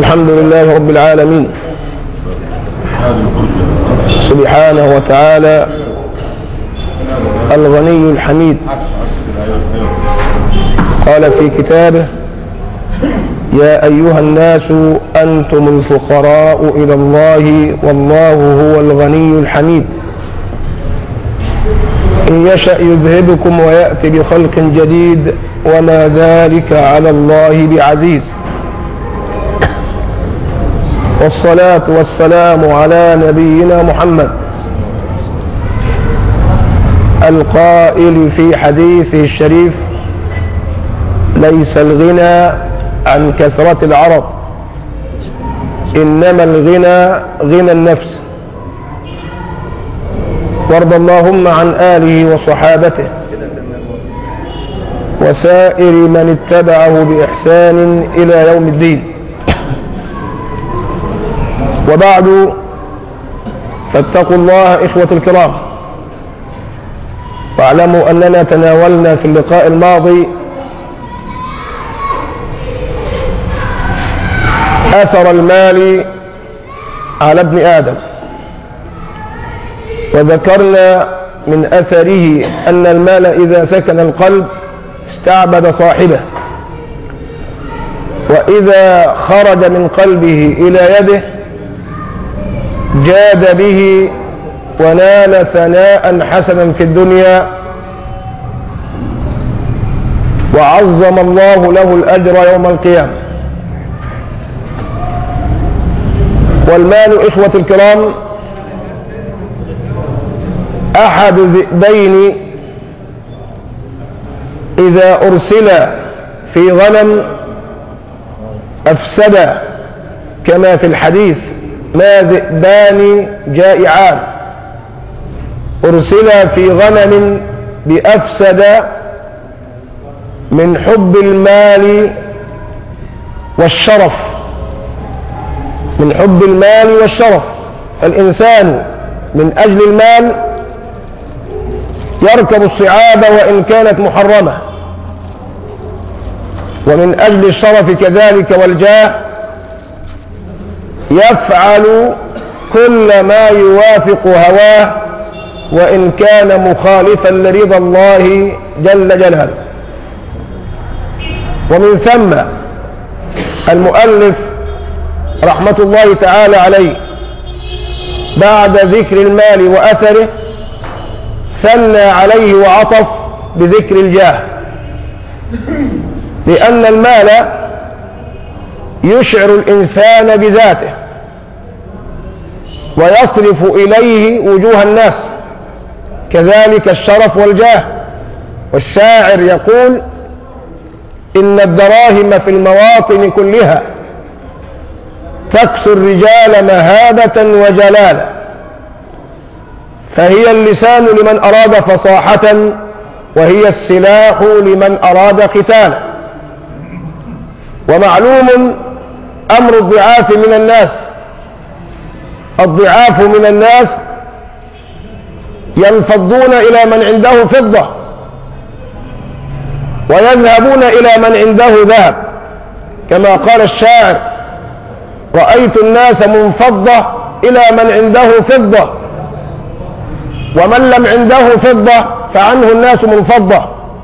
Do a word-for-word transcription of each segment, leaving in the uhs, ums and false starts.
الحمد لله رب العالمين سبحانه وتعالى الغني الحميد. قال في كتابه: يا أيها الناس أنتم الفقراء إلى الله والله هو الغني الحميد. إن يشأ يذهبكم ويأتي بخلق جديد وما ذلك على الله بعزيز. والصلاة والسلام على نبينا محمد القائل في حديثه الشريف: ليس الغنى عن كثرة العرض إنما الغنى غنى النفس. وارض اللهم عن آله وصحابته وسائر من اتبعه بإحسان إلى يوم الدين. وبعد، فاتقوا الله إخوة الكرام، واعلموا أننا تناولنا في اللقاء الماضي أثر المال على ابن آدم، وذكرنا من أثره أن المال إذا سكن القلب استعبد صاحبه، وإذا خرج من قلبه إلى يده جاد به ونال ثناء حسنا في الدنيا، وعظم الله له الأجر يوم القيامة. والمال إخوة الكرام أحد ذئبين إذا أرسل في غنم أفسد، كما في الحديث: ما ذئبان جائعان أرسل في غنم بأفسد من حب المال والشرف، من حب المال والشرف. فالإنسان من أجل المال يركب الصعاب وإن كانت محرمة، ومن أجل الشرف كذلك والجاه يفعل كل ما يوافق هواه وإن كان مخالفا لرضا الله جل جلاله. ومن ثم المؤلف رحمة الله تعالى عليه بعد ذكر المال وأثره ثنى عليه وعطف بذكر الجاه، لأن المال يشعر الإنسان بذاته ويصرف إليه وجوه الناس، كذلك الشرف والجاه. والشاعر يقول: إن الدراهم في المواطن كلها تكسو الرجال مهابة وجلالا، فهي اللسان لمن أراد فصاحة وهي السلاح لمن أراد قتالا. ومعلوم أمر الضعاف من الناس، الضعاف من الناس ينفضون إلى من عنده فضة ويذهبون إلى من عنده ذهب، كما قال الشاعر: رأيت الناس منفضة إلى من عنده فضة، ومن لم عنده فضة فعنه الناس منفضة.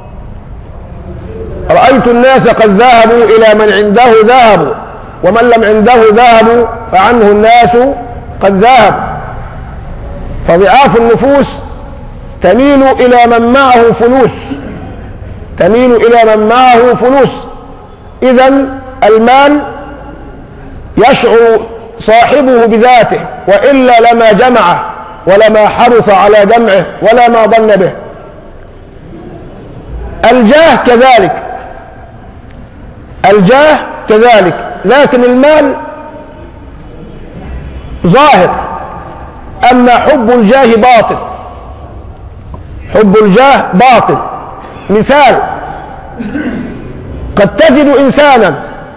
رأيت الناس قد ذهبوا إلى من عنده ذهب، ومن لم عنده ذهب فعنه الناس قد ذهب. فضعاف النفوس تميل إلى من معه فلوس، تميل إلى من معه فلوس. إذن المال يشعر صاحبه بذاته، وإلا لما جمعه ولما حرص على جمعه ولا ما ظن به. الجاه كذلك، الجاه كذلك، لكن المال ظاهر، أما حب الجاه باطن، حب الجاه باطن. مثال: قد تجد إنسانا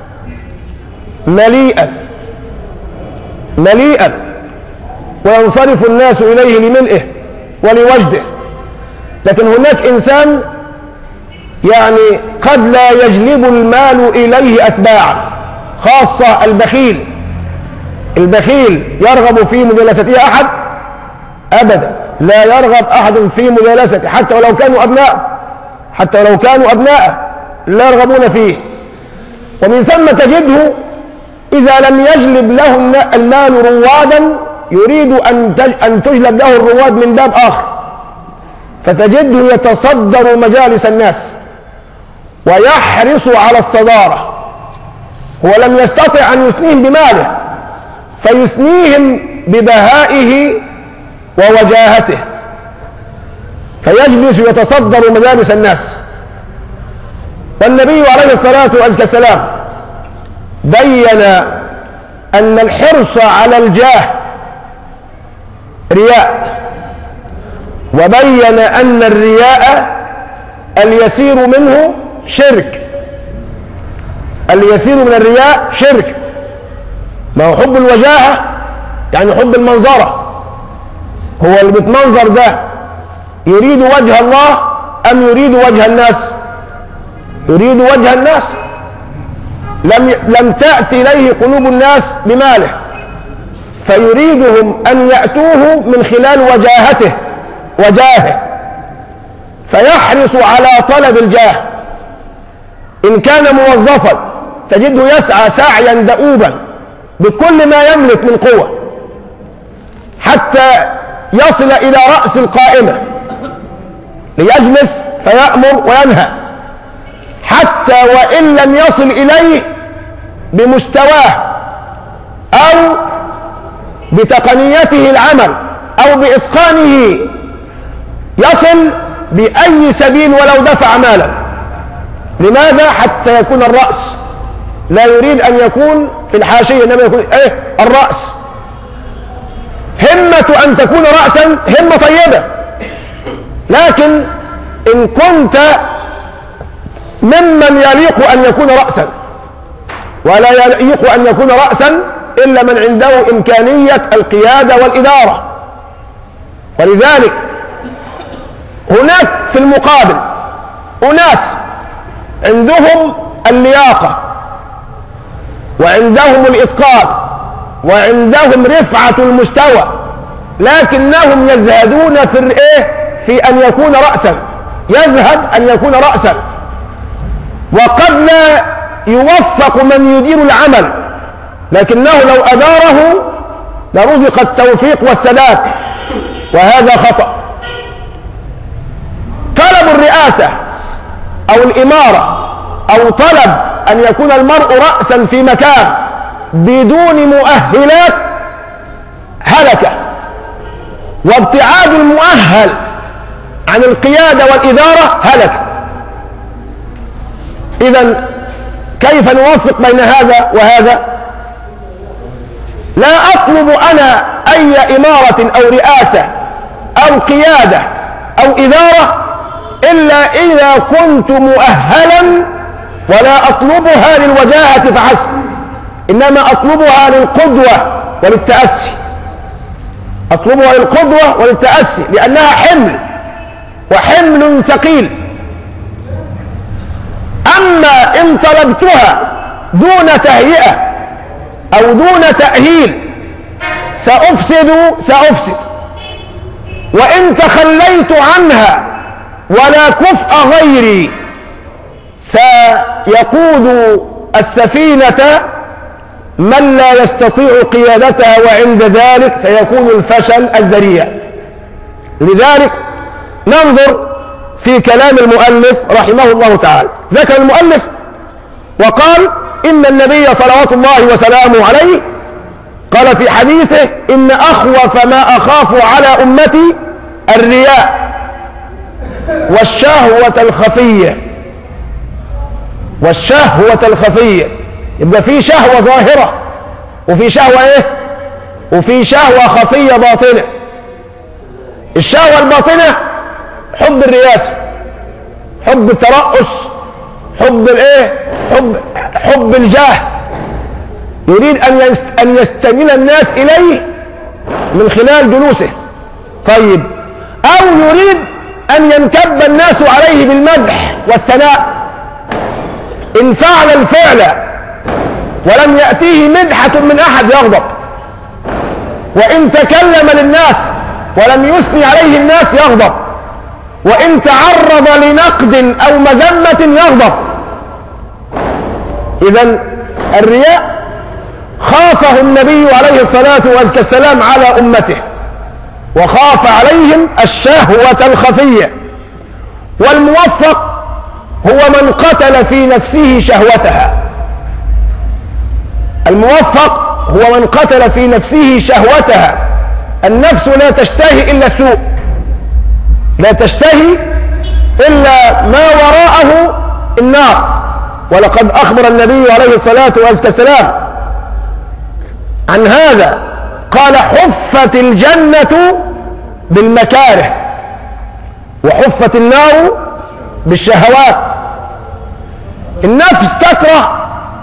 مليئا مليئا وينصرف الناس إليه لملئه ولوجده، لكن هناك إنسان يعني قد لا يجلب المال إليه أتباعا، خاصة البخيل. البخيل يرغب في مجالسته أحد؟ أبدا، لا يرغب أحد في مجالسته، حتى ولو كانوا أبناء حتى ولو كانوا أبناء لا يرغبون فيه. ومن ثم تجده إذا لم يجلب له المال روادا يريد أن تجلب له الرواد من باب آخر، فتجده يتصدر مجالس الناس ويحرص على الصدارة. هو لم يستطع أن يثنيهم بماله فيثنيهم ببهائه ووجاهته، فيجلس يتصدر مجالس الناس. والنبي عليه الصلاة والسلام بين أن الحرص على الجاه رياء، وبين أن الرياء اليسير منه شرك. اليسير من الرياء شرك. ما هو حب الوجاهة يعني حب المنظرة. هو اللي بيتمنظر ده يريد وجه الله أم يريد وجه الناس؟ يريد وجه الناس. لم لم تأتي إليه قلوب الناس بماله، فيريدهم أن يأتوه من خلال وجاهته وجاهه، فيحرص على طلب الجاه. إن كان موظفا تجده يسعى سعيا دؤوبا بكل ما يملك من قوة حتى يصل إلى رأس القائمة ليجلس فيأمر وينهى، حتى وإن لم يصل إليه بمستواه أو بتقنيته العمل أو بإتقانه، يصل بأي سبيل ولو دفع مالا. لماذا؟ حتى يكون الرأس. لا يريد أن يكون في الحاشية، إنما يكون إيه؟ الرأس. همة أن تكون رأسا همة طيبة، لكن إن كنت ممن يليق أن يكون رأسا، ولا يليق أن يكون رأسا إلا من عنده إمكانية القيادة والإدارة. ولذلك هناك في المقابل أناس عندهم اللياقة وعندهم الإتقان وعندهم رفعة المستوى، لكنهم يزهدون في الإيه؟ في أن يكون رأسا. يزهد أن يكون رأسا، وقد لا يوفق من يدير العمل، لكنه لو أداره لرزق التوفيق والسداد، وهذا خطأ. طلب الرئاسة أو الإمارة أو طلب أن يكون المرء رأسا في مكان بدون مؤهلات هلكة، وابتعاد المؤهل عن القيادة والإدارة هلكة. إذن كيف نوفق بين هذا وهذا؟ لا أطلب أنا أي إمارة أو رئاسة أو قيادة أو إدارة إلا إذا كنت مؤهلا، ولا أطلبها للوجاهة فحسب، إنما أطلبها للقدوة وللتأسي. أطلبها للقدوة وللتأسي لأنها حمل، وحمل ثقيل. أما إن طلبتها دون تهيئة أو دون تأهيل سأفسد سأفسد وإن تخليت عنها ولا كفء غيري سيقود السفينة من لا يستطيع قيادتها، وعند ذلك سيكون الفشل الذريع. لذلك ننظر في كلام المؤلف رحمه الله تعالى. ذكر المؤلف وقال إن النبي صلوات الله وسلامه عليه قال في حديثه: إن أخوف ما أخاف على أمتي الرياء والشهوة الخفية. والشهوة الخفية يبقى في شهوة ظاهرة وفي شهوة ايه؟ وفي شهوة خفية باطنة. الشهوة الباطنة حب الرياسة، حب الترأس، حب الايه؟ حب حب الجاه. يريد ان ان يستميل الناس اليه من خلال جلوسه. طيب، او يريد ان ينكب الناس عليه بالمدح والثناء. ان فعل الفعل ولم يأتيه مدحة من أحد يغضب، وإن تكلم للناس ولم يثني عليه الناس يغضب، وإن تعرض لنقد أو مذمة يغضب. إذن الرياء خافه النبي عليه الصلاة والسلام على أمته، وخاف عليهم الشهوة الخفية. والموفق هو من قتل في نفسه شهوتها. الموفق هو من قتل في نفسه شهوتها. النفس لا تشتهي إلا السوء، لا تشتهي إلا ما وراءه النار. ولقد أخبر النبي عليه الصلاة والسلام عن هذا، قال: حفت الجنة بالمكاره وحفت النار بالشهوات. النفس تكره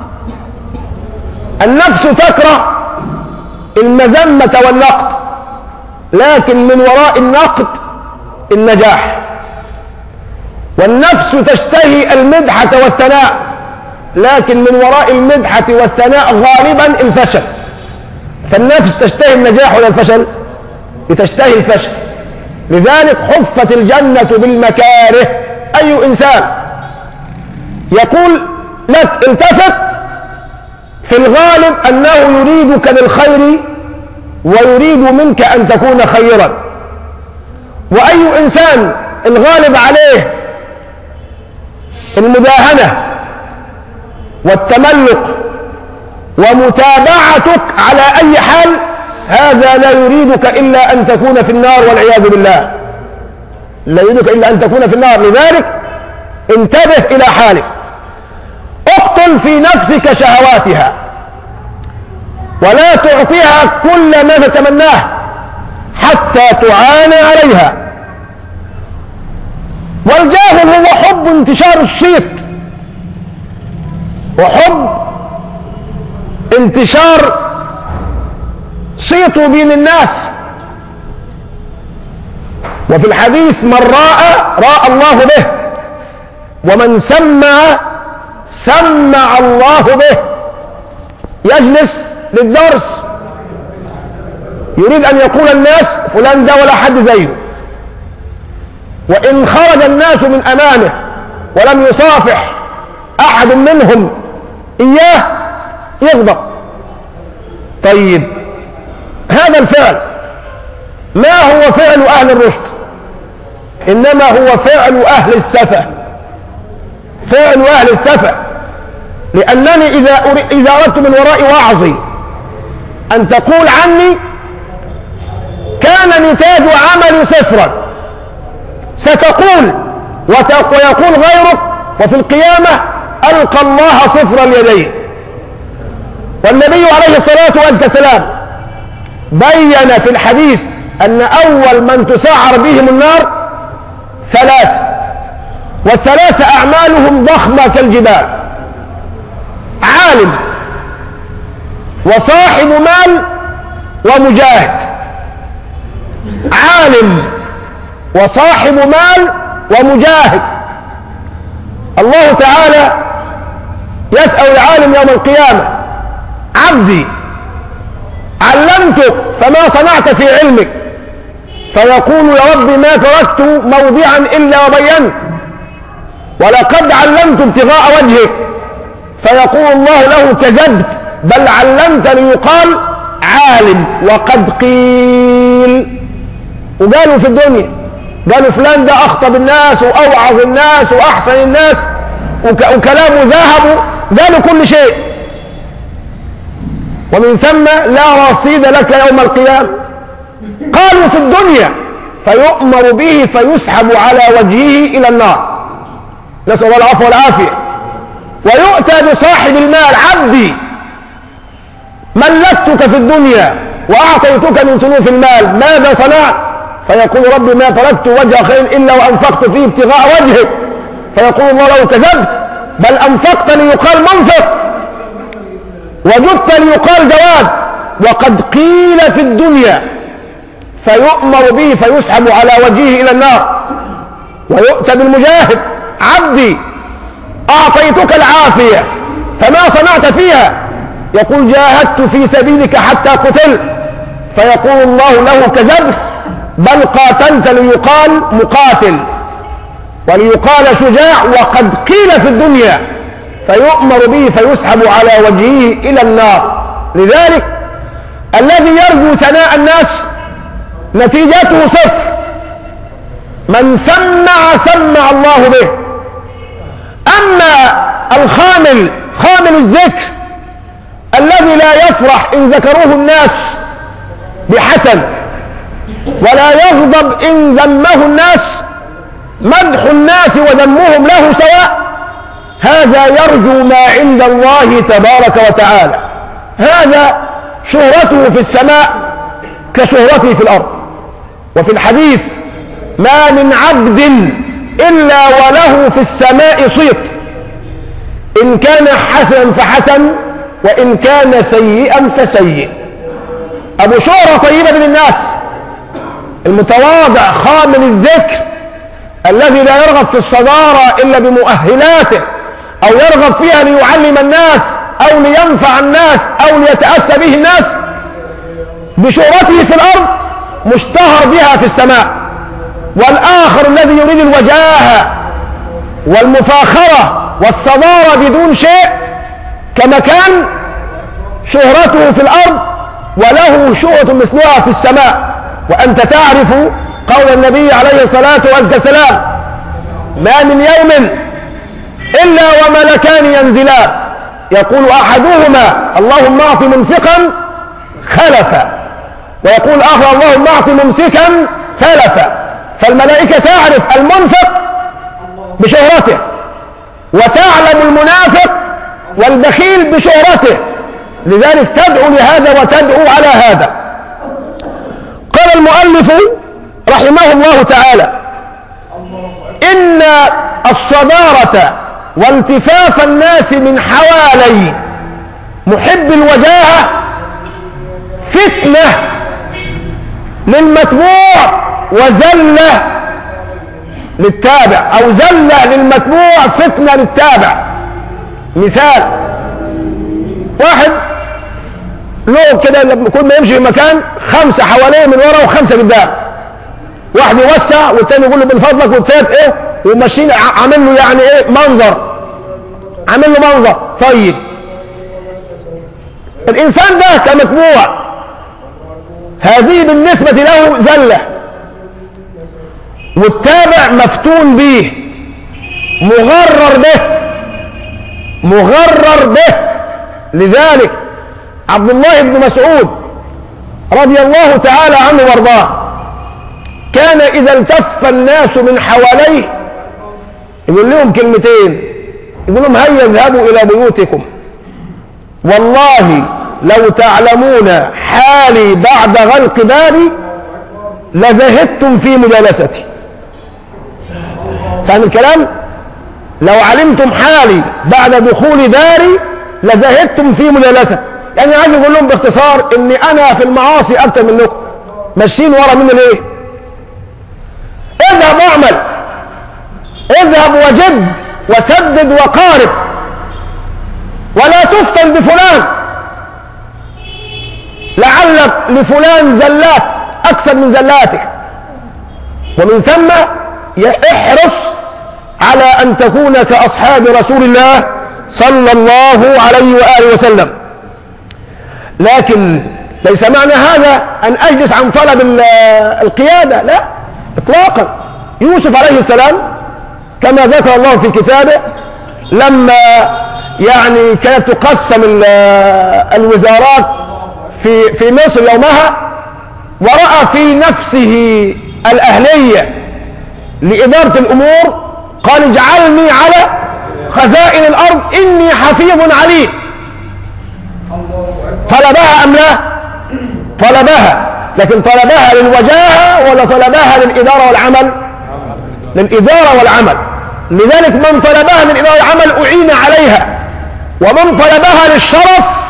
النفس تكره المذمة والنقد، لكن من وراء النقد النجاح. والنفس تشتهي المدحة والثناء، لكن من وراء المدحة والثناء غالبا الفشل. فالنفس تشتهي النجاح ولا الفشل؟ بتشتهي الفشل. لذلك حفت الجنة بالمكاره. أي إنسان يقول لك التفت، في الغالب أنه يريدك للخير ويريد منك أن تكون خيرا. وأي إنسان الغالب عليه المداهنة والتملق ومتابعتك على أي حال، هذا لا يريدك إلا أن تكون في النار والعياذ بالله، لا يريدك إلا أن تكون في النار. لذلك انتبه إلى حالك، اقتل في نفسك شهواتها ولا تعطيها كل ما تتمناه حتى تعانى عليها. والجاهل هو حب انتشار الصيت وحب انتشار صيته بين الناس. وفي الحديث: من راى راى الله به، ومن سمع سمع الله به. يجلس للدرس يريد أن يقول الناس فلان ده ولا حد زيه، وإن خرج الناس من أمامه ولم يصافح أحد منهم إياه يغضب. طيب، هذا الفعل ما هو فعل أهل الرشد، إنما هو فعل أهل السفة، فعل أهل السفة. لأنني إذا إذا أردت من وراء وعظي أن تقول عني كان نتاج عملي صفرا، ستقول ويقول غيرك، وفي القيامة ألقى الله صفر اليدين. والنبي عليه الصلاة والسلام بين في الحديث أن أول من تسعر بهم النار ثلاثة، والثلاثة أعمالهم ضخمة كالجبال: عالم وصاحب مال ومجاهد. عالم وصاحب مال ومجاهد. الله تعالى يسأل العالم يوم القيامة: عبدي علمتك فما صنعت في علمك؟ فيقول: يا رب ما تركت موضعا إلا وبينت، ولقد علمت ابتغاء وجهك. فيقول الله له: كذبت، بل علمت ليقال عالم. وقد قيل، وقالوا في الدنيا، قالوا فلان ده أخطب الناس وأوعظ الناس وأحسن الناس وكلامه ذهب، قالوا كل شيء، ومن ثم لا رصيد لك يوم القيامة. قالوا في الدنيا، فيؤمر به فيسحب على وجهه إلى النار، نسأل الله العفو والعافية. ويؤتى بصاحب المال: عبدي ملكتك في الدنيا وأعطيتك من صنوف المال، ماذا صنعت؟ فيقول: ربي ما تركت وجه خير إلا وأنفقت فيه ابتغاء وجهك. فيقول الله له: كذبت، بل أنفقت ليقال منفق، وجدت ليقال جواد. وقد قيل في الدنيا، فيؤمر به فيسحب على وجهه إلى النار. ويؤتى بالمجاهد: عبدي أعطيتك العافية فما صنعت فيها؟ يقول جاهدت في سبيلك حتى قتلت، فيقول الله له كذبت، بل قاتلت ليقال مقاتل وليقال شجاع وقد قيل في الدنيا، فيؤمر به فيسحب على وجهه إلى النار. لذلك الذي يرجو ثناء الناس نتيجته صفر، من سمع سمع الله به. أما الخامل خامل الذكر الذي لا يفرح إن ذكروه الناس بحسن ولا يغضب إن ذمه الناس، مدح الناس وذمهم له سواء، هذا يرجو ما عند الله تبارك وتعالى، هذا شهرته في السماء كشهرته في الأرض. وفي الحديث ما من عبد إلا وله في السماء صيت، إن كان حسنا فحسن وإن كان سيئا فسيء. أبو شهرة طيبة من الناس، المتواضع خامل الذكر الذي لا يرغب في الصدارة إلا بمؤهلاته، أو يرغب فيها ليعلم الناس أو لينفع الناس أو ليتأسى به الناس، بشهرته في الأرض مشتهر بها في السماء. والآخر الذي يريد الوجاهة والمفاخرة والصدارة بدون شيء كمكان، شهرته في الأرض وله شهرة مثلها في السماء. وأنت تعرف قول النبي عليه الصلاة والسلام: ما من يوم إلا وملكان ينزلان، يقول أحدهما اللهم أعط منفقا خلفا، ويقول آخر اللهم أعط ممسكا تلفا. فالملائكة تعرف المنفق بشهرته، وتعلم المنافق والبخيل بشهرته، لذلك تدعو لهذا وتدعو على هذا. قال المؤلف رحمه الله تعالى: إن الصدارة والتفاف الناس من حوالي محب الوجاهة فتنة للمتبوع وزلة للتابع، أو زلة للمتبوع فتنة للتابع. مثال: واحد له كده لما كل ما يمشي في مكان خمسة حواليه من ورا وخمسة قدام، واحد يوسع والتاني يقول له من فضلك، والتالت ايه وماشيين عامل له يعني ايه منظر، عامل له منظر. طيب الإنسان ده كمتبوع هذه بالنسبة له زلة، والتابع مفتون به مغرر به مغرر به. لذلك عبد الله بن مسعود رضي الله تعالى عنه وارضاه كان إذا التف الناس من حواليه يقول لهم كلمتين، يقول لهم: هيا اذهبوا إلى بيوتكم، والله لو تعلمون حالي بعد غلق بابي لزهدتم في مجالستي. فاهم الكلام؟ لو علمتم حالي بعد دخول داري لزهدتم في مجالستي. يعني عايز يقول لهم باختصار اني انا في المعاصي اكتر منكم، ماشيين ورا مني ليه؟ اذهب واعمل، اذهب وجد وسدد وقارب، ولا تفتن بفلان، لعلك لفلان زلات اكثر من زلاتك. ومن ثم احرص على ان تكون كاصحاب رسول الله صلى الله عليه واله وسلم. لكن ليس معنى هذا ان اجلس عن طلب القياده، لا اطلاقا. يوسف عليه السلام كما ذكر الله في كتابه لما يعني كانت تقسم الوزارات في في مصر يومها، ورأى في نفسه الأهلية لإدارة الأمور، قال: اجعلني على خزائن الأرض إني حفيظ عليم. طلبها أم لا؟ طلبها، لكن طلبها للوجاهة ولا طلبها للإدارة والعمل؟ للإدارة والعمل. لذلك من طلبها للإدارة والعمل أعين عليها، ومن طلبها للشرف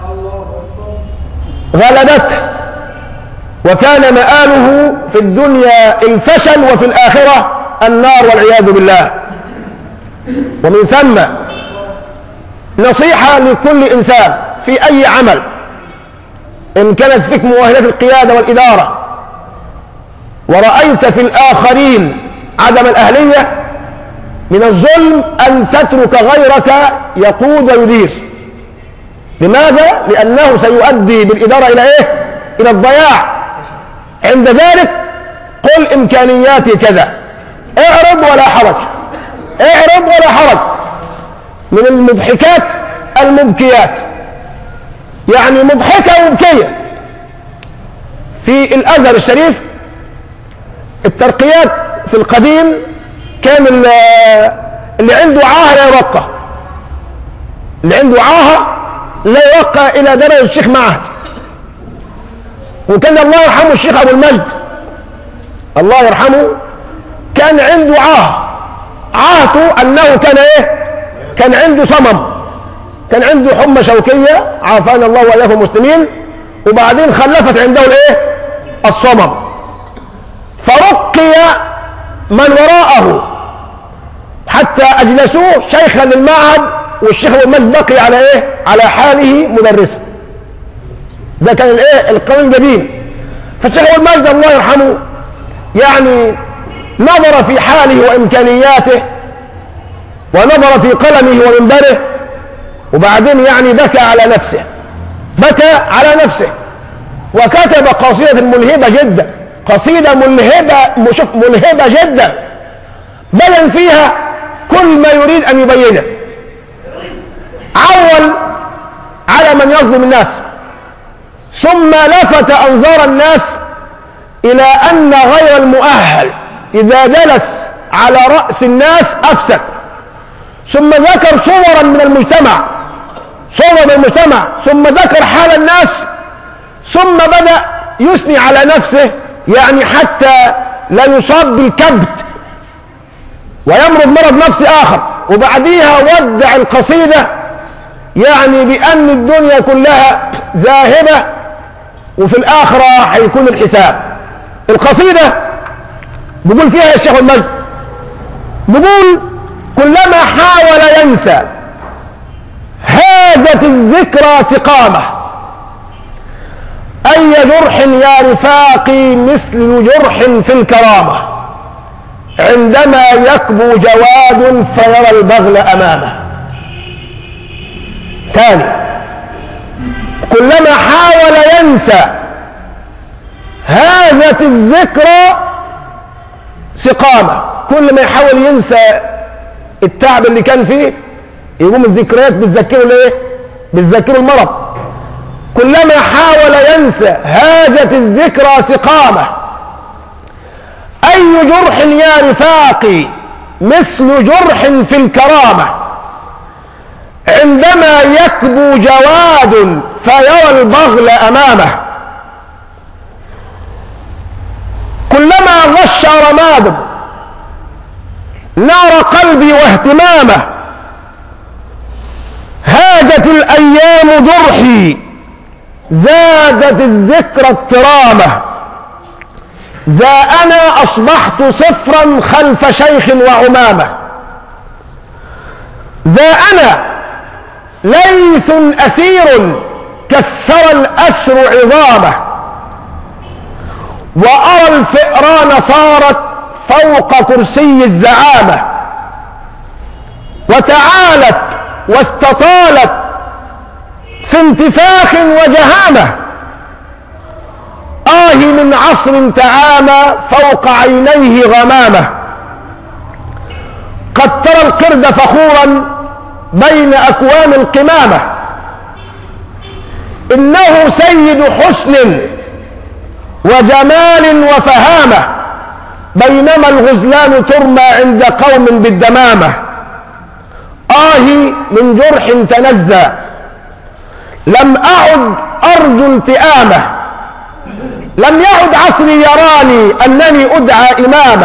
غلبته، وكان مآله في الدنيا الفشل وفي الآخرة النار والعياذ بالله. ومن ثم نصيحة لكل إنسان في أي عمل، إن كانت فيك مؤهلات القيادة والإدارة ورأيت في الآخرين عدم الأهلية، من الظلم أن تترك غيرك يقود ويدير. لماذا؟ لأنه سيؤدي بالإدارة إلى إيه؟ إلى الضياع. عند ذلك قل إمكانياتي كذا، اعرض ولا حرج، اعرض ولا حرج. من المضحكات المبكيات، يعني مضحكة ومبكية في الأزهر الشريف. الترقيات في القديم كان اللي عنده عاهة لا يرقى، اللي عنده عاهة لا يرقى إلى درجة الشيخ معهد. وكان الله يرحمه الشيخ أبو المجد الله يرحمه كان عنده عاهة، عاهته أنه كان إيه؟ كان عنده صمم، كان عنده حمى شوكية عافانا الله وإياكم المسلمين، وبعدين خلفت عنده الإيه؟ الصمم، فرقي من وراءه حتى أجلسوه شيخا للمعهد، والشيخ أبو المجد بقي على إيه؟ على حاله مدرسا. ده كان الإيه؟ القانون القديم. فالشيخ أبو المجد الله يرحمه يعني نظر في حاله وإمكانياته، ونظر في قلمه ومنبره، وبعدين يعني بكى على نفسه، بكى على نفسه، وكتب قصيدة ملهبة جدا، قصيدة ملهبة ملهبة جدا، بين فيها كل ما يريد أن يبينه. عول على من يظلم الناس، ثم لفت أنظار الناس إلى أن غير المؤهل إذا جلس على رأس الناس أفسد. ثم ذكر صورا من المجتمع، صورا من المجتمع، ثم ذكر حال الناس، ثم بدأ يثني على نفسه، يعني حتى لا يصاب بالكبت ويمرض مرض نفسي آخر. وبعديها ودع القصيدة يعني بأن الدنيا كلها ذاهبة وفي الآخرة هيكون الحساب. القصيدة بيقول فيها يا الشيخ المجد، بيقول كلما حاول ينسى هاجت الذكرى سقامة، أي جرح يا رفاقي مثل جرح في الكرامة، عندما يكبو جواد فيرى البغل أمامه. ثاني، كلما حاول ينسى هاجت الذكرى سقامة، كل ما يحاول ينسى التعب اللي كان فيه يقوم الذكريات بتذكره ليه؟ بتذكره المرض. كلما حاول ينسى هاجت الذكرى سقامة، أي جرح يا رفاقي مثل جرح في الكرامة، عندما يكبو جواد فيرى البغل أمامه. كلما غش رماد نار قلبي واهتمامه، هاجت الأيام جرحي زادت الذكرى اضطرامه، ذا أنا أصبحت صفرا خلف شيخ وعمامة، ذا أنا ليث أسير كسر الأسر عظامه، وأرى الفئران صارت فوق كرسي الزعامة، وتعالت واستطالت في انتفاخ وجهامة، آه من عصر تعامى فوق عينيه غمامة، قد ترى القرد فخورا بين أكوام القمامة، إنه سيد حسن وجمال وفهامة، بينما الغزلان ترمى عند قوم بالدمامة، آه من جرح تنزى لم أعد أرجو التئامة، لم يعد عصري يراني أنني أدعى إمامة،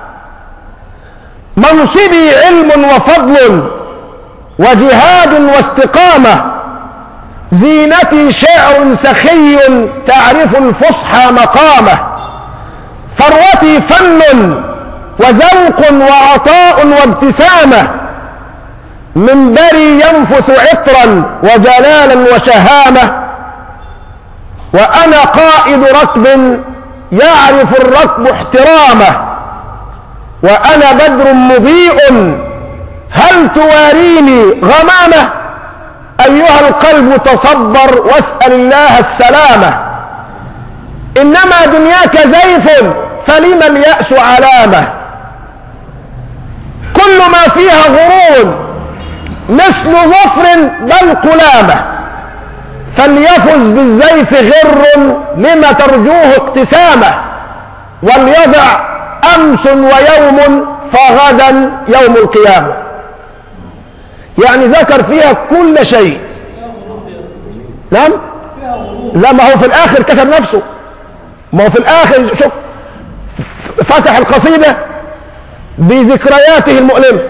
منصبي علم وفضل وجهاد واستقامة، زينتي شعر سخي تعرف الفصحى مقامه، ثروتي فن وذوق وعطاء وابتسامة، منبري ينفث عطرا وجلالا وشهامة، وأنا قائد ركب يعرف الركب احترامه، وأنا بدر مضيء هل تواريني غمامة، أيها القلب تصبر واسأل الله السلامة، إنما دنياك زيف فلم اليأس علامة، كل ما فيها غرور مثل ظفر بل قلامة، فليفز بالزيف غر لما ترجوه اقتسامه، وليضع أمس ويوم فغدا يوم القيامة. يعني ذكر فيها كل شيء. نعم؟ لا، ما هو في الآخر كسب نفسه، ما هو في الآخر شوف فتح القصيدة بذكرياته المؤلمة.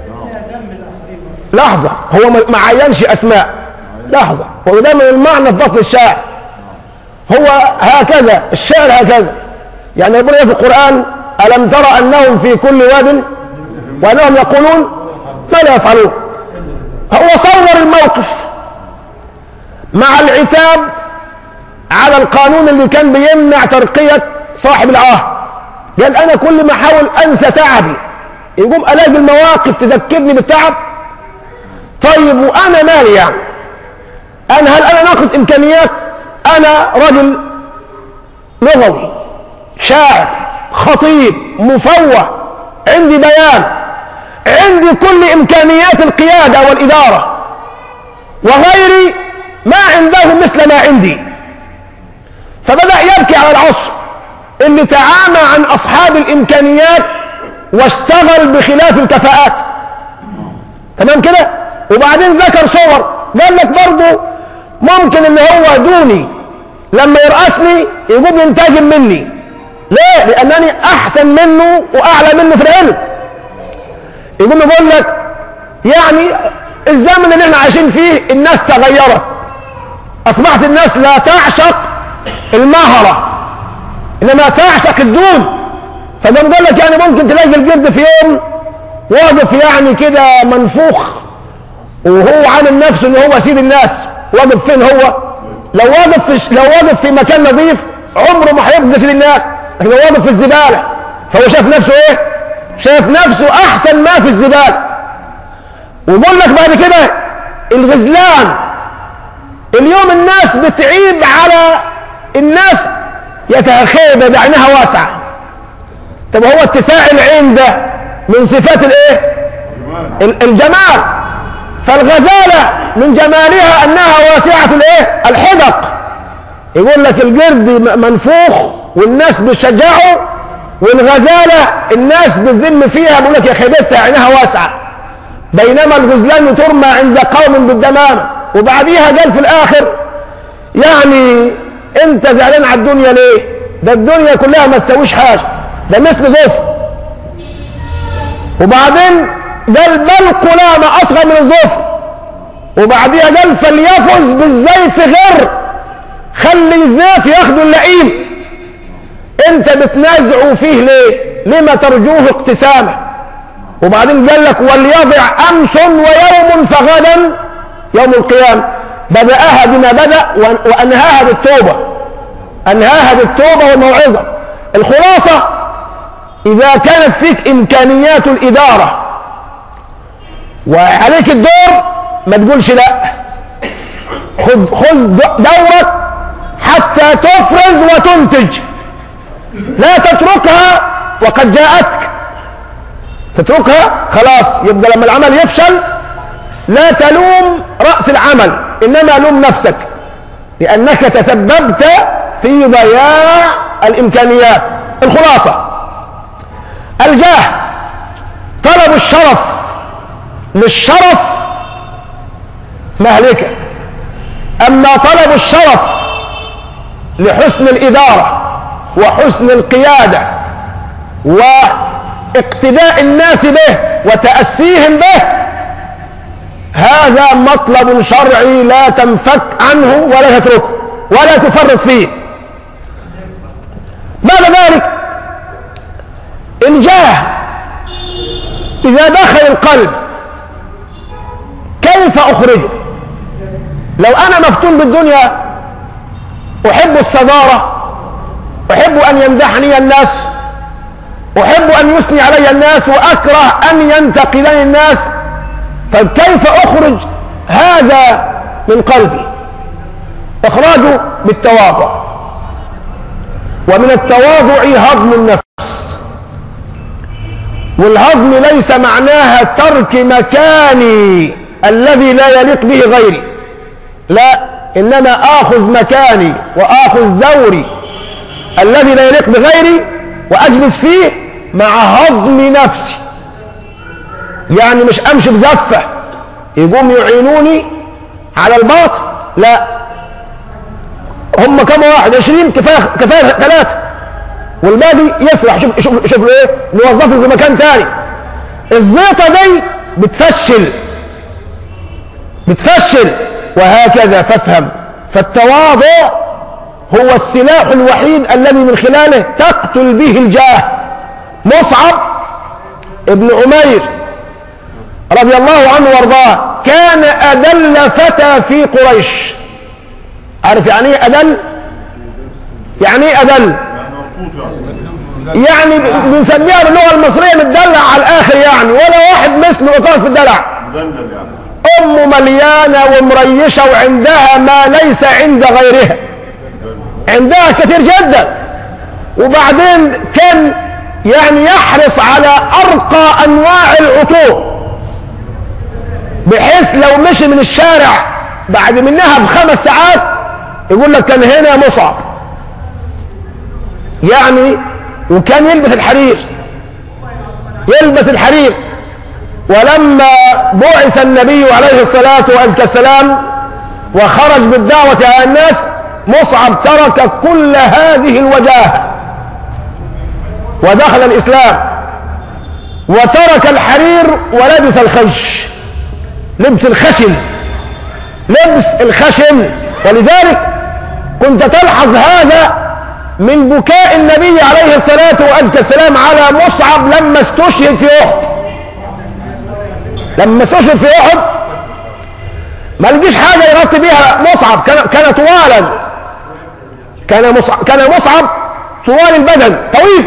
لحظة، هو ما عينش أسماء، لحظة، وده من المعنى في بطن الشاعر. هو هكذا الشعر هكذا، يعني ربنا في القرآن ألم ترى أنهم في كل واد وأنهم يقولون ما لا يفعلون. هو صور الموقف مع العتاب على القانون اللي كان بيمنع ترقية صاحب العهد. قال أنا كل ما أحاول أنسى تعبي يقوم ألاقي المواقف تذكرني بالتعب. طيب وأنا مالي يعني؟ أنا هل أنا ناقص إمكانيات؟ أنا رجل لغوي، شاعر، خطيب، مفوه، عندي بيان، عندي كل إمكانيات القيادة والإدارة، وغيري ما عنده مثل ما عندي. فبدأ يبكي على العصر اللي تعامى عن أصحاب الإمكانيات واشتغل بخلاف الكفاءات. تمام كده؟ وبعدين ذكر صور، قال لك برضه ممكن اللي هو دوني لما يرأسني يقوم ينتجم مني. ليه؟ لأنني أحسن منه وأعلى منه في العلم. يقوم يقول لك يعني الزمن اللي احنا عايشين فيه الناس تغيرت، أصبحت الناس لا تعشق المهرة إنما تعشق الدون. فقام قال لك يعني ممكن تلاقي الجرد في يوم واقف يعني كده منفوخ وهو عامل نفسه ان هو سيد الناس. واقف فين هو؟ لو واقف في لو واقف في مكان نظيف عمره ما هيبقى سيد الناس، لكن لو واقف في الزباله فهو شايف نفسه ايه؟ شايف نفسه احسن ما في الزباله. ويقول لك بعد كده الغزلان اليوم الناس بتعيب على الناس يتخيب بعينها واسعه. طب هو اتساع العين ده من صفات الايه؟ الجمال. فالغزالة من جمالها أنها واسعة الايه؟ الحدق. يقول لك القرد منفوخ والناس بتشجعه، والغزالة الناس بتذم فيها بيقول لك يا خيبتها عينها واسعة. بينما الغزلان ترمى عند قوم بالدمامة. وبعديها قال في الآخر يعني أنت زعلان على الدنيا ليه؟ ده الدنيا كلها ما تسويش حاجة، ده مثل ظفر. وبعدين قال بل قلامة أصغر من الظفر. وبعديها قال فليفز بالزيف غر، خلي الزيف ياخدوا اللئيم. انت بتنازعوا فيه ليه؟ لما ترجوه اقتسامه. وبعدين قال لك وليضع أمس ويوم فغدا يوم القيامة. بدأها بما بدأ وأنهاها بالتوبة، أنهاها بالتوبة والموعظة. الخلاصة إذا كانت فيك إمكانيات الإدارة وعليك الدور ما تقولش لا، خذ خذ دورك حتى تفرز وتنتج. لا تتركها وقد جاءتك، تتركها خلاص يبقى لما العمل يفشل لا تلوم رأس العمل إنما لوم نفسك، لأنك تسببت في ضياع الإمكانيات. الخلاصة الجاه طلب الشرف للشرف مهلكة، أما طلب الشرف لحسن الإدارة وحسن القيادة واقتداء الناس به وتأسيهم به هذا مطلب شرعي لا تنفك عنه ولا تتركه ولا تفرط فيه. بعد ذلك الجاه إذا دخل القلب كيف أخرجه؟ لو أنا مفتون بالدنيا أحب الصدارة، أحب أن يمدحني الناس، أحب أن يثني علي الناس، وأكره أن ينتقدني الناس. طيب كيف أخرج هذا من قلبي؟ إخراجه بالتواضع، ومن التواضع هضم النفس. والهضم ليس معناها ترك مكاني الذي لا يليق به غيري، لا، إنما آخذ مكاني وآخذ دوري الذي لا يليق بغيري وأجلس فيه مع هضم نفسي. يعني مش أمشي بزفة يقوم يعينوني على الباطل، لا، هم كم واحد؟ عشرين، كفاية كفاية ثلاثة، والباقي يسرح. شوف شوف شوف ايه، نوظفه في مكان تاني. الزيطة دي بتفشل بتفشل وهكذا. فافهم، فالتواضع هو السلاح الوحيد الذي من خلاله تقتل به الجاه. مصعب ابن عمير رضي الله عنه وارضاه كان أدل فتى في قريش. عارف يعني ايه أدل؟ يعني ايه أدل؟ يعني بنسميها باللغة المصرية متدلع على الآخر، يعني ولا واحد مثله وطار في الدلع. أم مليانة ومريشة وعندها ما ليس عند غيرها، عندها كثير جدا. وبعدين كان يعني يحرص على أرقى أنواع العطور، بحيث لو مشي من الشارع بعد منها بخمس ساعات يقول لك كان هنا مصعب يعني. وكان يلبس الحرير، يلبس الحرير. ولما بعث النبي عليه الصلاة والسلام وخرج بالدعوة على الناس، مصعب ترك كل هذه الوجاهة ودخل الإسلام، وترك الحرير ولبس الخش، لبس الخشن، لبس الخشن. ولذلك كنت تلحظ هذا من بكاء النبي عليه الصلاة والسلام على مصعب لما استشهد في أحد. لما استشهد في أحد ما لقيش حاجة يغطي بها مصعب، كان كان طوالا، كان مصعب كان مصعب طوال البدن، طويل.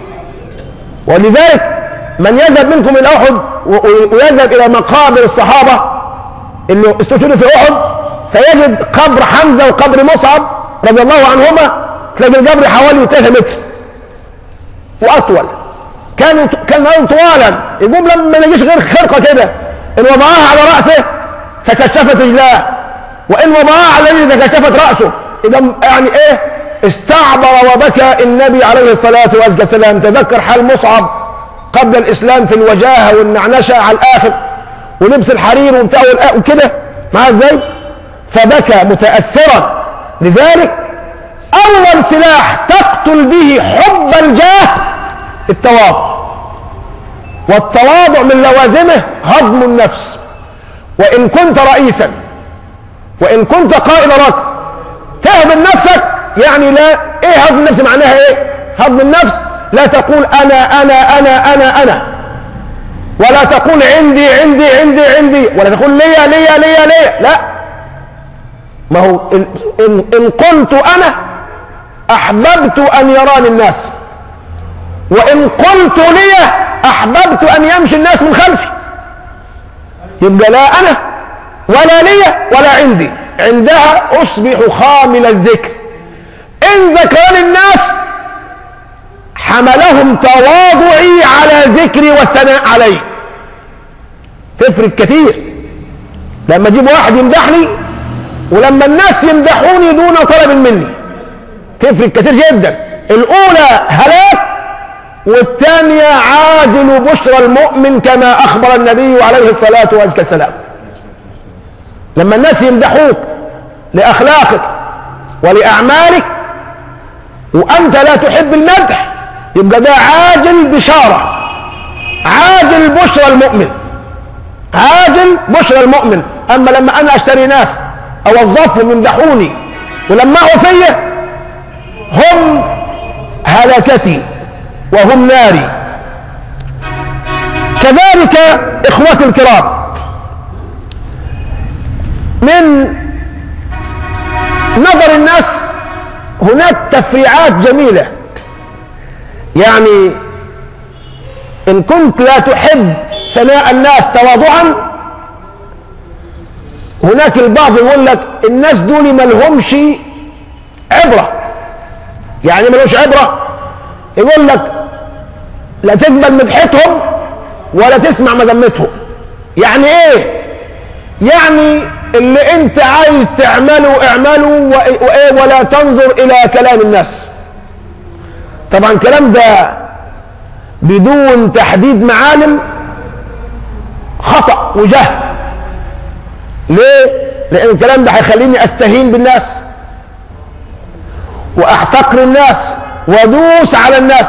ولذلك من يذهب منكم إلى أحد ويذهب إلى مقابر الصحابة اللي استشهدوا في أحد سيجد قبر حمزة وقبر مصعب رضي الله عنهما، تلاقي القبر حوالي ثلاثة متر وأطول. كانوا كانوا طوالا. يقوم لما ما يجيش غير خرقة كده، إن وضعها على رأسه تكشفت رجلاه، وإن وضعها على رجله تكشفت رأسه. إذا يعني إيه، استعبر وبكى النبي عليه الصلاة والسلام. تذكر حال مصعب قبل الإسلام في الوجاهة والنعنشة على الآخر، ولبس الحرير وبتاع وكده معاه ازاي، فبكى متأثرا. لذلك أول سلاح تقتل به حب الجاه التواضع، والتواضع من لوازمه هضم النفس. وإن كنت رئيسا وإن كنت قائد ركب تهضم نفسك، يعني لا، ايه هضم النفس معناها ايه؟ هضم النفس لا تقول انا انا انا انا انا، ولا تقول عندي عندي عندي عندي، ولا تقول ليا ليا ليا ليا، لا. ما هو إن, إن, إن قلت انا احببت ان يراني الناس، وان قلت لي احببت ان يمشي الناس من خلفي. يبقى لا انا ولا لي ولا عندي، عندها اصبح خامل الذكر. ان ذكرني الناس حملهم تواضعي على ذكري والثناء علي. تفرق كثير لما اجيب واحد يمدحني ولما الناس يمدحوني دون طلب مني، تفرق كثير جدا. الاولى هلاك، والثانيه عاجل بشرى المؤمن كما اخبر النبي عليه الصلاه والسلام. لما الناس يمدحوك لاخلاقك ولاعمالك وانت لا تحب المدح، يبقى ده عاجل بشاره، عاجل بشرى المؤمن، عاجل بشرى المؤمن. اما لما انا اشتري ناس اوظفهم يمدحوني ولمعوا فيا، هم هلكتي وهم ناري. كذلك اخوتي الكرام، من نظر الناس هناك تفريعات جميلة. يعني إن كنت لا تحب ثناء الناس تواضعا، هناك البعض يقول لك الناس دول ما لهمش عبرة. يعني ما لهمش عبرة، يقول لك لا تقبل مدحتهم ولا تسمع مذمتهم. يعني ايه؟ يعني اللي انت عايز تعمله اعمله وايه، ولا تنظر الى كلام الناس. طبعا الكلام ده بدون تحديد معالم خطأ وجهل. ليه؟ لان الكلام ده هيخليني استهين بالناس واحتقر الناس وادوس على الناس.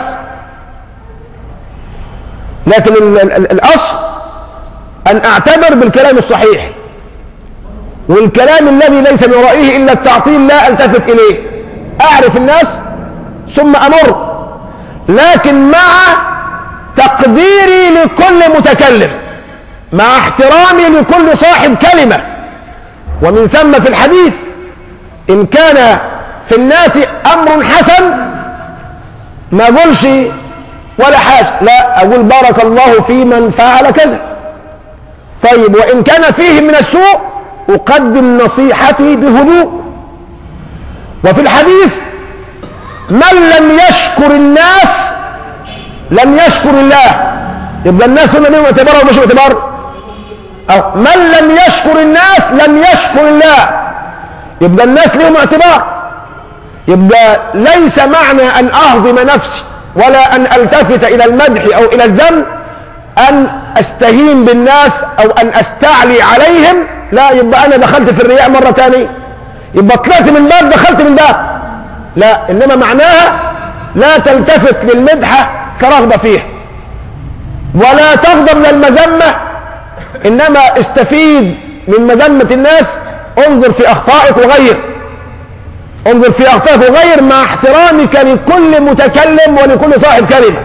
لكن الاصل ان اعتبر بالكلام الصحيح، والكلام الذي ليس من ورائه الا التعطيل لا التفت اليه. اعرف الناس ثم امر، لكن مع تقديري لكل متكلم، مع احترامي لكل صاحب كلمة. ومن ثم في الحديث إن كان في الناس أمر حسن ما أقولش ولا حاجة، لا أقول بارك الله في من فعل كذا. طيب وإن كان فيه من السوء أقدم نصيحتي بهدوء. وفي الحديث من لم يشكر الناس لم يشكر الله. يبقى الناس هنا لهم اعتبار ومش اعتبار؟ أو من لم يشكر الناس لم يشكر الله. يبقى الناس لهم اعتبار. يبقى ليس معنى أن أهضم نفسي ولا أن ألتفت إلى المدح أو إلى الذم أن أستهين بالناس أو أن أستعلي عليهم. لا، يبقى أنا دخلت في الرياء مرة ثانية، يبقى طلعت من باب دخلت من باب. لا، إنما معناها لا تلتفت للمدحة كرغبة فيه، ولا تغضب للمذمة، إنما استفيد من مذمة الناس. انظر في أخطائك وغير، انظر في أخطائك وغير مع احترامك لكل متكلم ولكل صاحب كلمة.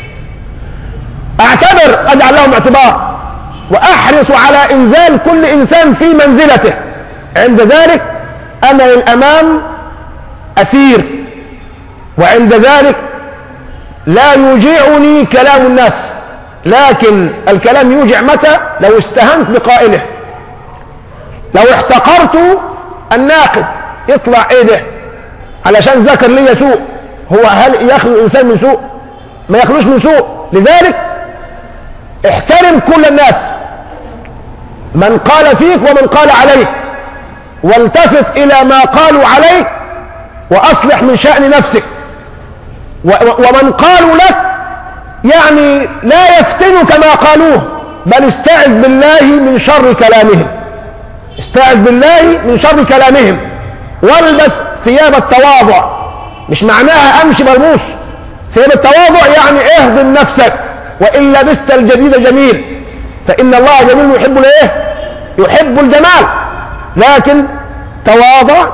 اعتبر، أجعل لهم اعتبار، وأحرص على إنزال كل إنسان في منزلته. عند ذلك أنا للأمام أسير، وعند ذلك لا يوجعني كلام الناس. لكن الكلام يوجع متى؟ لو استهنت بقائله، لو احتقرت الناقد. يطلع ايه ده علشان ذكر لي سوء. هو هل يخلو الانسان من سوء؟ ما يخلوش من سوء. لذلك احترم كل الناس، من قال فيك ومن قال عليك، والتفت الى ما قالوا عليك واصلح من شأن نفسك. ومن قالوا لك يعني لا يفتنك ما قالوه، بل استعذ بالله من شر كلامهم، استعذ بالله من شر كلامهم. والبس ثياب التواضع، مش معناها امشي ملموس. ثياب التواضع يعني اهضم نفسك، وان لبست الجديد جميل، فان الله جميل يحب الايه؟ يحب الجمال. لكن تواضع،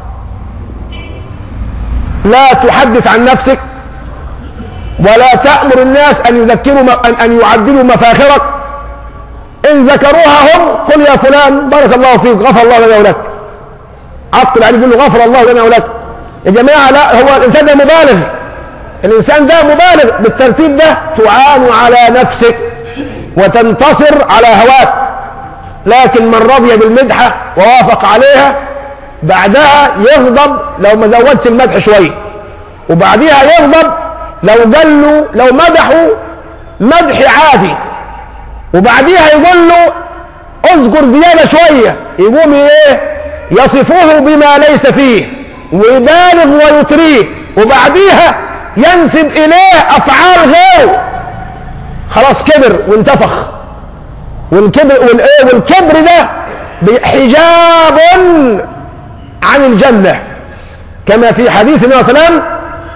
لا تحدث عن نفسك، ولا تأمر الناس أن يذكروا أن يعدلوا مفاخرك. إن ذكروها هم قل يا فلان بارك الله فيك غفر الله لنا ولك. عطل عليه يقول له غفر الله لنا ولك. يا جماعة لا، هو الإنسان ده مبالغ، الإنسان ده مبالغ بالترتيب ده. تعان على نفسك وتنتصر على هواك. لكن من رضي بالمدحة ووافق عليها بعدها يغضب لو ما زودش المدح شوية، وبعدها يغضب لو قالوا لو مدحوا مدح عادي، وبعديها يقول له اذكر زيادة شوية، يقوم ايه يصفوه بما ليس فيه ويبالغ ويطريه، وبعديها ينسب اليه افعال غيره. خلاص كبر وانتفخ. والكبر والايه والكبر ده حجاب عن الجنة، كما في حديث النبي صلى الله عليه وسلم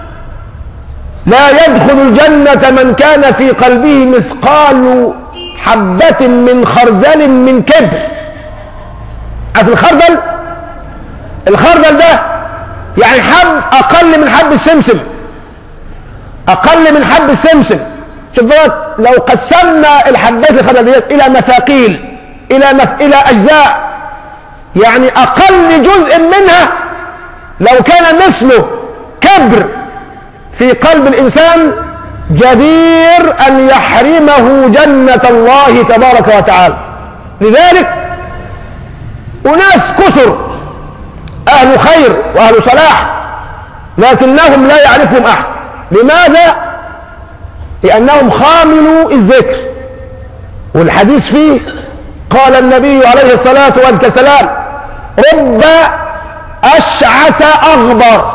لا يدخل الجنة من كان في قلبه مثقال حبة من خردل من كبر. عارف الخردل؟ الخردل ده يعني حب أقل من حب السمسم، أقل من حب السمسم. شوف لو قسمنا الحبات الخردل ديت إلى مثاقيل، إلى مف... إلى أجزاء يعني أقل جزء منها لو كان مثله كبر في قلب الإنسان جدير أن يحرمه جنة الله تبارك وتعالى. لذلك أناس كثر أهل خير وأهل صلاح لكنهم لا يعرفهم أحد. لماذا؟ لأنهم خاملوا الذكر. والحديث فيه قال النبي عليه الصلاة والسلام: رب أشعث أغبر،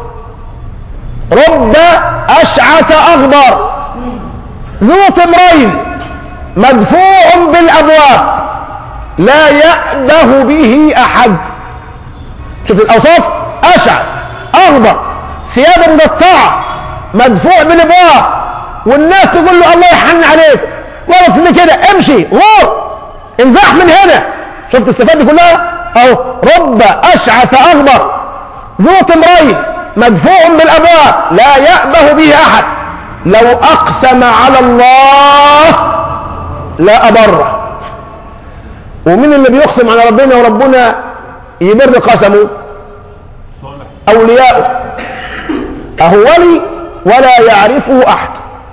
رب أشعث أغبر ذو طمرين مدفوع بالأبواب لا يأبه به أحد. شوف الأوصاف: أشعث أغبر، ثيابه مقطعة، مدفوع بالأبواب، والناس تقول له الله يحن عليك، وقف لي كده، امشي، غور، انزح من هنا. شفت الصفات دي كلها اهو: رب أشعث أغبر ذو طمرين مدفوع بالأبواب لا يأبه به أحد، لو أقسم على الله لا أبره. ومن اللي بيقسم على ربنا وربنا يبر قسمه؟ أولياؤه. أهو ولي ولا يعرفه أحد.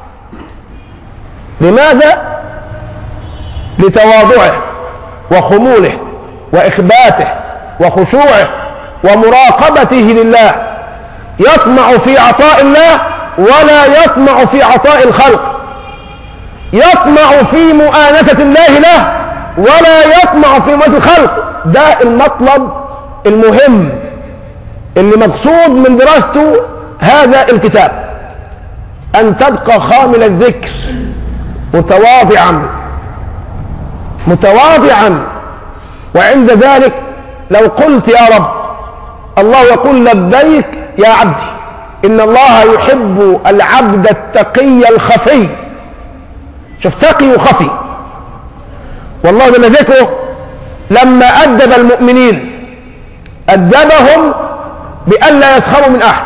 لماذا؟ لتواضعه وخموله وإخباته وخشوعه ومراقبته لله. يطمع في عطاء الله ولا يطمع في عطاء الخلق، يطمع في مؤانسة الله له ولا يطمع في مؤانسة الخلق. ده المطلب المهم اللي مقصود من دراسته هذا الكتاب، أن تبقى خامل الذكر متواضعا متواضعا. وعند ذلك لو قلت يا رب، الله يقول لبيك يا عبدي، إن الله يحب العبد التقي الخفي. شوف، تقي وخفي. والله جل ذكره لما أدب المؤمنين أدبهم بألا يسخروا من أحد،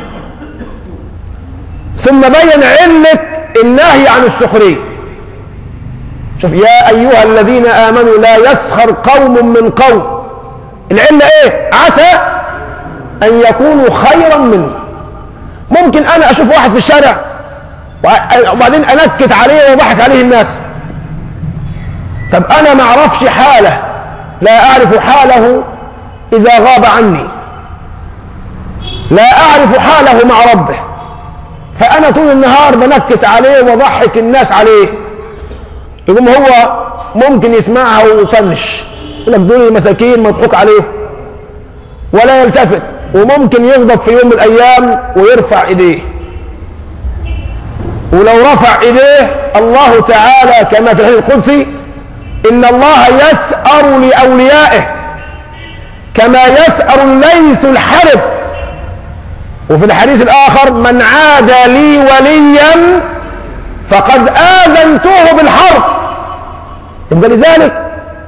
ثم بين علة النهي عن السخرية. شوف: يا أيها الذين آمنوا لا يسخر قوم من قوم. العلة إيه؟ عسى أن يكونوا خيرا منه. ممكن أنا أشوف واحد في الشارع وبعدين أنكت عليه وضحك عليه الناس، طب أنا ما أعرفش حاله، لا أعرف حاله إذا غاب عني، لا أعرف حاله مع ربه، فأنا طول النهار بنكت عليه وضحك الناس عليه. يقوم هو ممكن يسمعها ويطنش، يقول لك دول مساكين مضحوك عليه، ولا يلتفت. وممكن يغضب في يوم من الأيام ويرفع إيديه، ولو رفع إيديه الله تعالى كما في الحديث القدسي: إن الله يثأر لأوليائه كما يثأر الليث الحرب. وفي الحديث الآخر: من عادى لي وليا فقد آذنته بالحرب. يبقى لذلك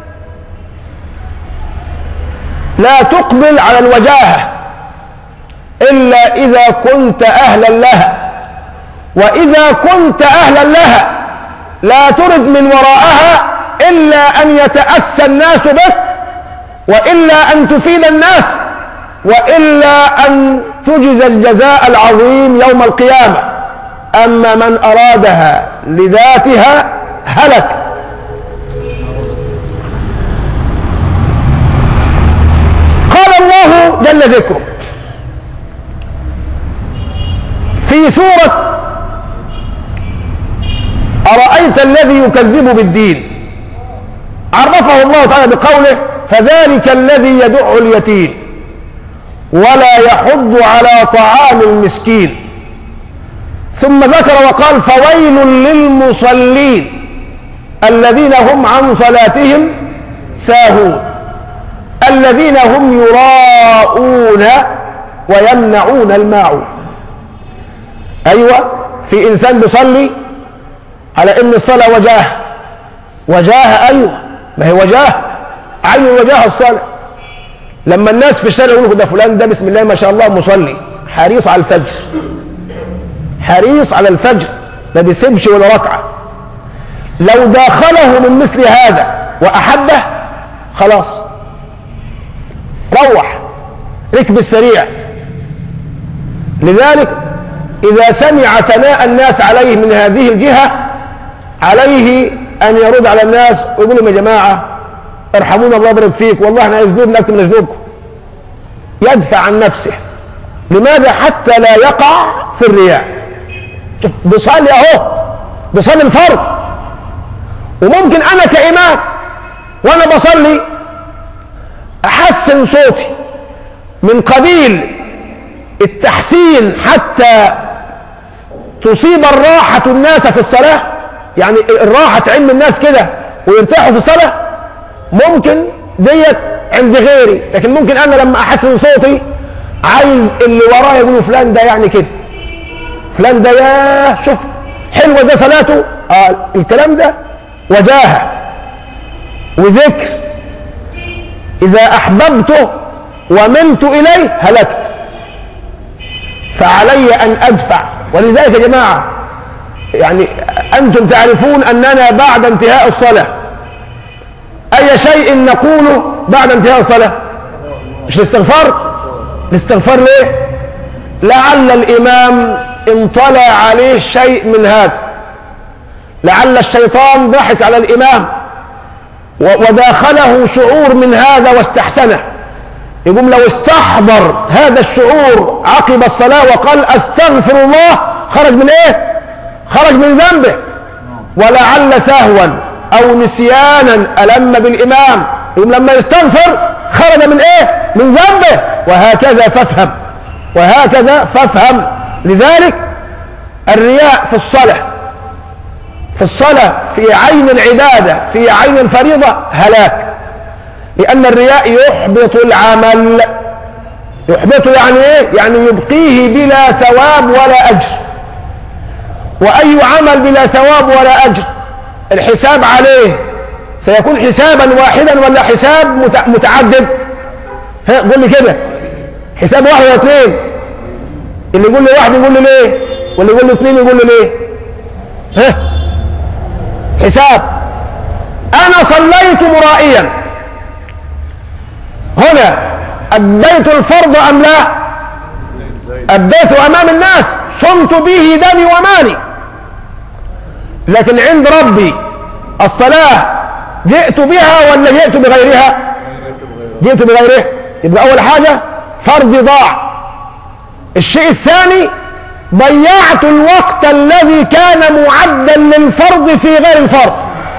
لا تقبل على الوجاهة إلا إذا كنت أهلا لها، وإذا كنت أهلا لها لا ترد من وراءها إلا أن يتأسى الناس بك، وإلا أن تفيد الناس، وإلا أن تجزى الجزاء العظيم يوم القيامة. أما من أرادها لذاتها هلك. قال الله جل ذكره في سورة أرأيت الذي يكذب بالدين، عرفه الله تعالى بقوله: فذلك الذي يدع اليتيم ولا يحض على طعام المسكين. ثم ذكر وقال: فويل للمصلين الذين هم عن صلاتهم ساهون الذين هم يراءون ويمنعون الماعون. أيوة، في إنسان بيصلي على إن الصلاة وجاه وجاه أيوة، ما هي وجاه، عين وجاه الصلاة. لما الناس في الشارع يقولوا ده فلان ده بسم الله ما شاء الله مصلي، حريص على الفجر، حريص على الفجر، ما بيسيبش ولا ركعة. لو داخله من مثل هذا وأحبه خلاص روح ركب السريع. لذلك إذا سمع ثناء الناس عليه من هذه الجهة عليه أن يرد على الناس ويقول لهم: يا جماعة ارحمونا الله يبارك فيك، والله احنا ذنوبنا أكتر من ذنوبكم. يدفع عن نفسه. لماذا؟ حتى لا يقع في الرياء. شوف بيصلي اهو، بيصلي الفرض، وممكن انا كإمام وانا بصلي احسن صوتي من قبيل التحسين حتى تصيب الراحة الناس في الصلاة، يعني الراحة تعم الناس كده ويرتاحوا في الصلاة. ممكن ديت عند غيري، لكن ممكن انا لما احسن صوتي عايز اللي ورايا يقولوا فلان ده يعني كده، فلان ده يا شوف حلوة ده صلاته. آه الكلام ده وجاهة وذكر. إذا أحببته ومنت إليه هلكت، فعلي أن أدفع. ولذلك يا جماعة يعني أنتم تعرفون أننا بعد انتهاء الصلاة أي شيء نقوله بعد انتهاء الصلاة؟ مش الاستغفار؟ الاستغفار ليه؟ لعل الإمام انطلع عليه شيء من هذا، لعل الشيطان ضحك على الإمام وداخله شعور من هذا واستحسنه. يقوم لو استحضر هذا الشعور عقب الصلاة وقال أستغفر الله، خرج من إيه؟ خرج من ذنبه. ولعل سهوا أو نسيانا ألم بالإمام، يقوم لما يستغفر خرج من إيه؟ من ذنبه. وهكذا فافهم، وهكذا فافهم. لذلك الرياء في الصلاة، في الصلاة في عين العبادة في عين الفريضة هلاك، لأن الرياء يحبط العمل. يحبطه يعني إيه؟ يعني يبقيه بلا ثواب ولا أجر. وأي عمل بلا ثواب ولا أجر الحساب عليه سيكون حسابا واحدا ولا حساب متعدد؟ ها قول لي كده، حساب واحد ولا اثنين؟ اللي يقول لي واحد يقول لي ليه، واللي يقول لي اثنين يقول لي ليه. ها حساب. انا صليت مرائيا، هنا اديت الفرض ام لا؟ اديته امام الناس، صمت به دمي ومالي. لكن عند ربي الصلاة جئت بها ولا جئت بغيرها؟ جئت بغيرها. يبقى اول حاجة فرض ضاع. الشيء الثاني ضيعت الوقت الذي كان معدا للفرض في غير الفرض.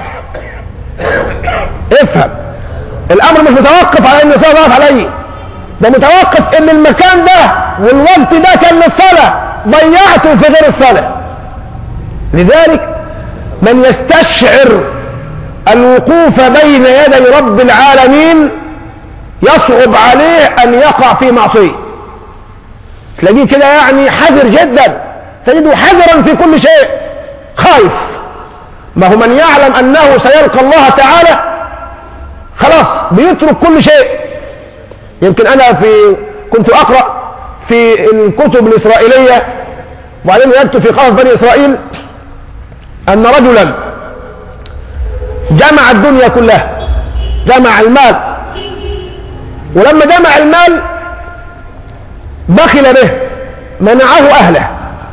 افهم، الامر مش متوقف على ان الصلاة ضاعت علي، ده متوقف ان المكان ده والوقت ده كان للصلاة ضيعته في غير الصلاة. لذلك من يستشعر الوقوف بين يدي رب العالمين يصعب عليه ان يقع في معصية. تلاقيه كده يعني حذر جدا، تجده حذرا في كل شيء، خايف. ما هو من يعلم انه سيلقى الله تعالى خلاص بيترك كل شيء. يمكن انا في كنت اقرأ في الكتب الاسرائيلية وبعدين وجدت في قصص بني اسرائيل ان رجلا جمع الدنيا كلها، جمع المال، ولما جمع المال بخل به، منعه اهله،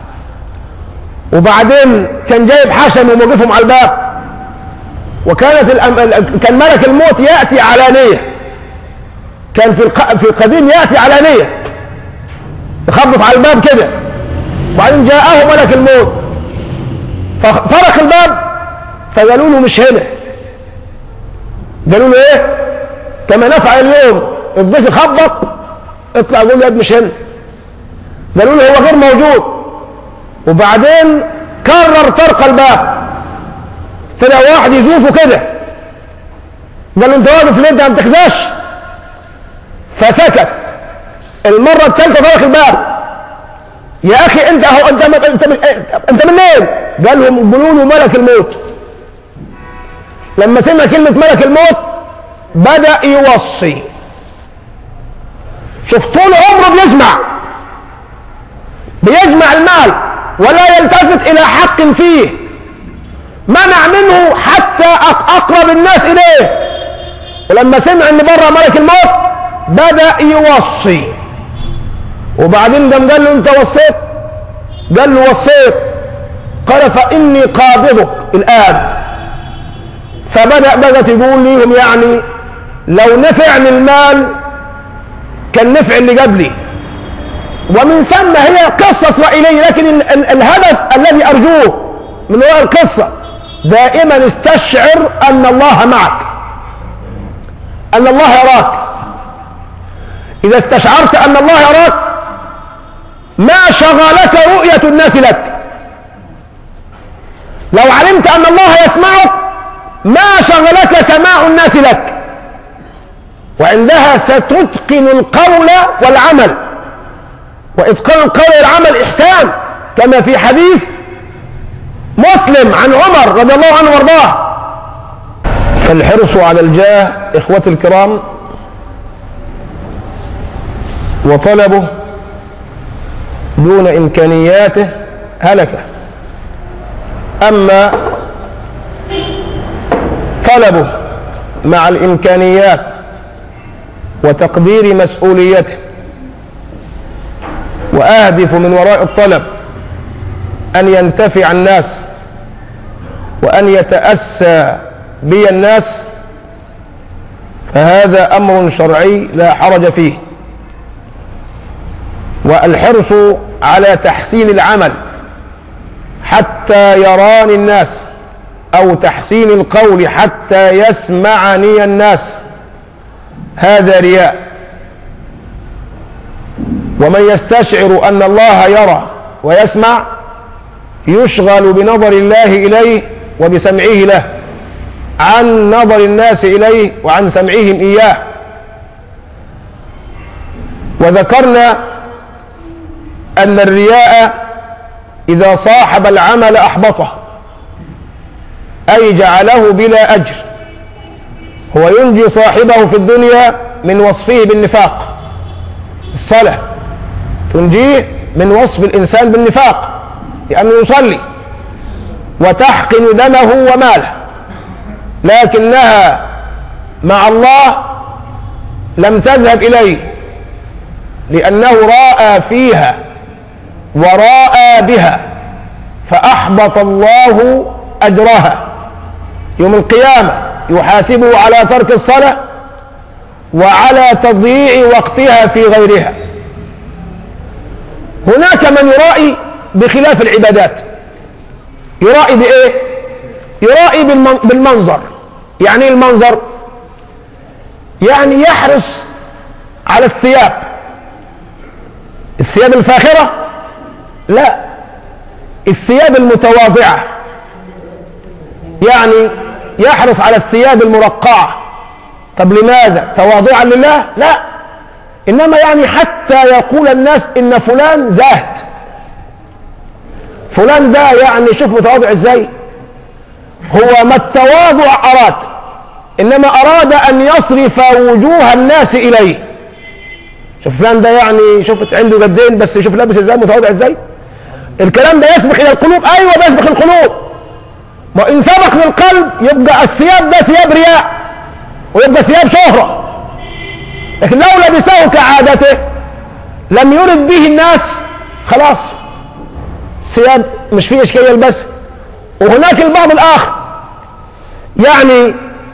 وبعدين كان جايب حشم وموقفهم على الباب، وكانت الأم... كان ملك الموت ياتي علانيه، كان في الق... في القديم ياتي علانيه يخبط على الباب كده، وبعدين جاءه ملك الموت فطرق الباب، فقالوا له مش هنا. قالوا له ايه؟ كما نفعل اليوم الضيف يخبط اطلع قول له يد مش هنا. قالوا له هو غير موجود. وبعدين كرر طرق الباب، طلع واحد يزوفه كده، قال له انت واقف ليه؟ انت ما بتخزاش. فسكت. المره الثالثه طرق الباب، يا اخي انت اهو انت انت انت, انت منين؟ قال لهم قولوا له ملك الموت. لما سمع كلمه ملك الموت بدأ يوصي. شوف طول عمره بيجمع بيجمع المال ولا يلتفت إلى حق فيه، منع منه حتى أقرب الناس إليه. ولما سمع إن بره ملك الموت بدأ يوصي، وبعدين قام قال له انت وصيت؟ قال له وصيت. قال فإني قابضك الآن. فبدأ بدأت يقول لهم يعني لو نفعني المال كان نفع اللي قبلي. ومن ثم هي قصة إسرائيلية، لكن ال ال الهدف الذي أرجوه من وراء القصة دائما استشعر أن الله معك، أن الله يراك. إذا استشعرت أن الله يراك ما شغلك رؤية الناس لك. لو علمت أن الله يسمعك ما شغلك سماع الناس لك، وعندها ستتقن القول والعمل. وإتقان القول والعمل إحسان، كما في حديث مسلم عن عمر رضي الله عنه وارضاه. فالحرص على الجاه إخوتي الكرام وطلبه دون إمكانياته هلكة. أما طلبه مع الإمكانيات وتقدير مسؤوليته، وأهدف من وراء الطلب أن ينتفع الناس وأن يتأسى بي الناس، فهذا أمر شرعي لا حرج فيه. والحرص على تحسين العمل حتى يراني الناس، أو تحسين القول حتى يسمعني الناس، هذا رياء. ومن يستشعر أن الله يرى ويسمع يشغل بنظر الله إليه وبسمعه له عن نظر الناس إليه وعن سمعهم إياه. وذكرنا أن الرياء إذا صاحب العمل أحبطه، أي جعله بلا أجر. هو ينجي صاحبه في الدنيا من وصفه بالنفاق. الصلاة تنجيه من وصف الإنسان بالنفاق لأنه يصلي وتحقن دمه وماله، لكنها مع الله لم تذهب إليه لأنه راء فيها وراء بها، فأحبط الله أجرها. يوم القيامة يحاسبه على ترك الصلاة وعلى تضييع وقتها في غيرها. هناك من يرائي بخلاف العبادات. يرائي بإيه؟ يرائي بالمنظر. يعني ايه المنظر؟ يعني يحرص على الثياب. الثياب الفاخرة؟ لا، الثياب المتواضعة. يعني يحرص على الثياب المرقعة. طب لماذا؟ تواضعا لله؟ لا، إنما يعني حتى يقول الناس إن فلان زاهد. فلان ده يعني شوف متواضع ازاي. هو ما التواضع أراد، إنما أراد أن يصرف وجوه الناس إليه. شوف فلان ده يعني شوفت عنده جدين بس شوف لابس ازاي، متواضع ازاي. الكلام ده يسبق إلى القلوب. أيوة بيسبق القلوب. ما إن سبق للقلب يبقى الثياب ده ثياب رياء ويبقى ثياب شهرة. لكن لو لبسه كعادته لم يرد به الناس، خلاص ثياب مش فيه إشكالية يلبسها. وهناك البعض الآخر يعني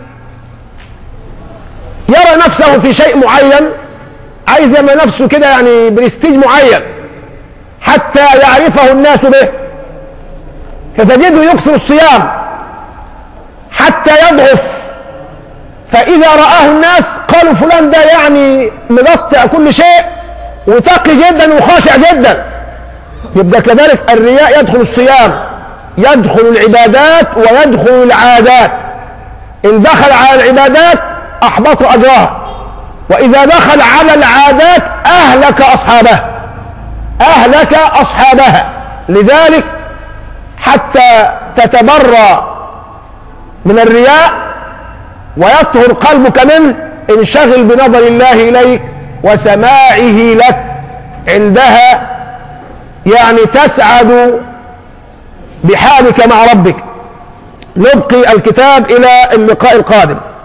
يرى نفسه في شيء معين، عايز يعمل نفسه كده يعني برستيج معين حتى يعرفه الناس به، فتجده يكثر الصيام حتى يضعف، فإذا رآه الناس قالوا فلان ده يعني مقطع كل شيء وتقي جدا وخاشع جدا. يبقى كذلك الرياء يدخل الصيام، يدخل العبادات ويدخل العادات. إن دخل على العبادات أحبط أجرها، وإذا دخل على العادات أهلك أصحابها أهلك أصحابها. لذلك حتى تتبرى من الرياء ويطهر قلبك منه انشغل بنظر الله إليك وسماعه لك، عندها يعني تسعد بحالك مع ربك. نبقي الكتاب إلى اللقاء القادم.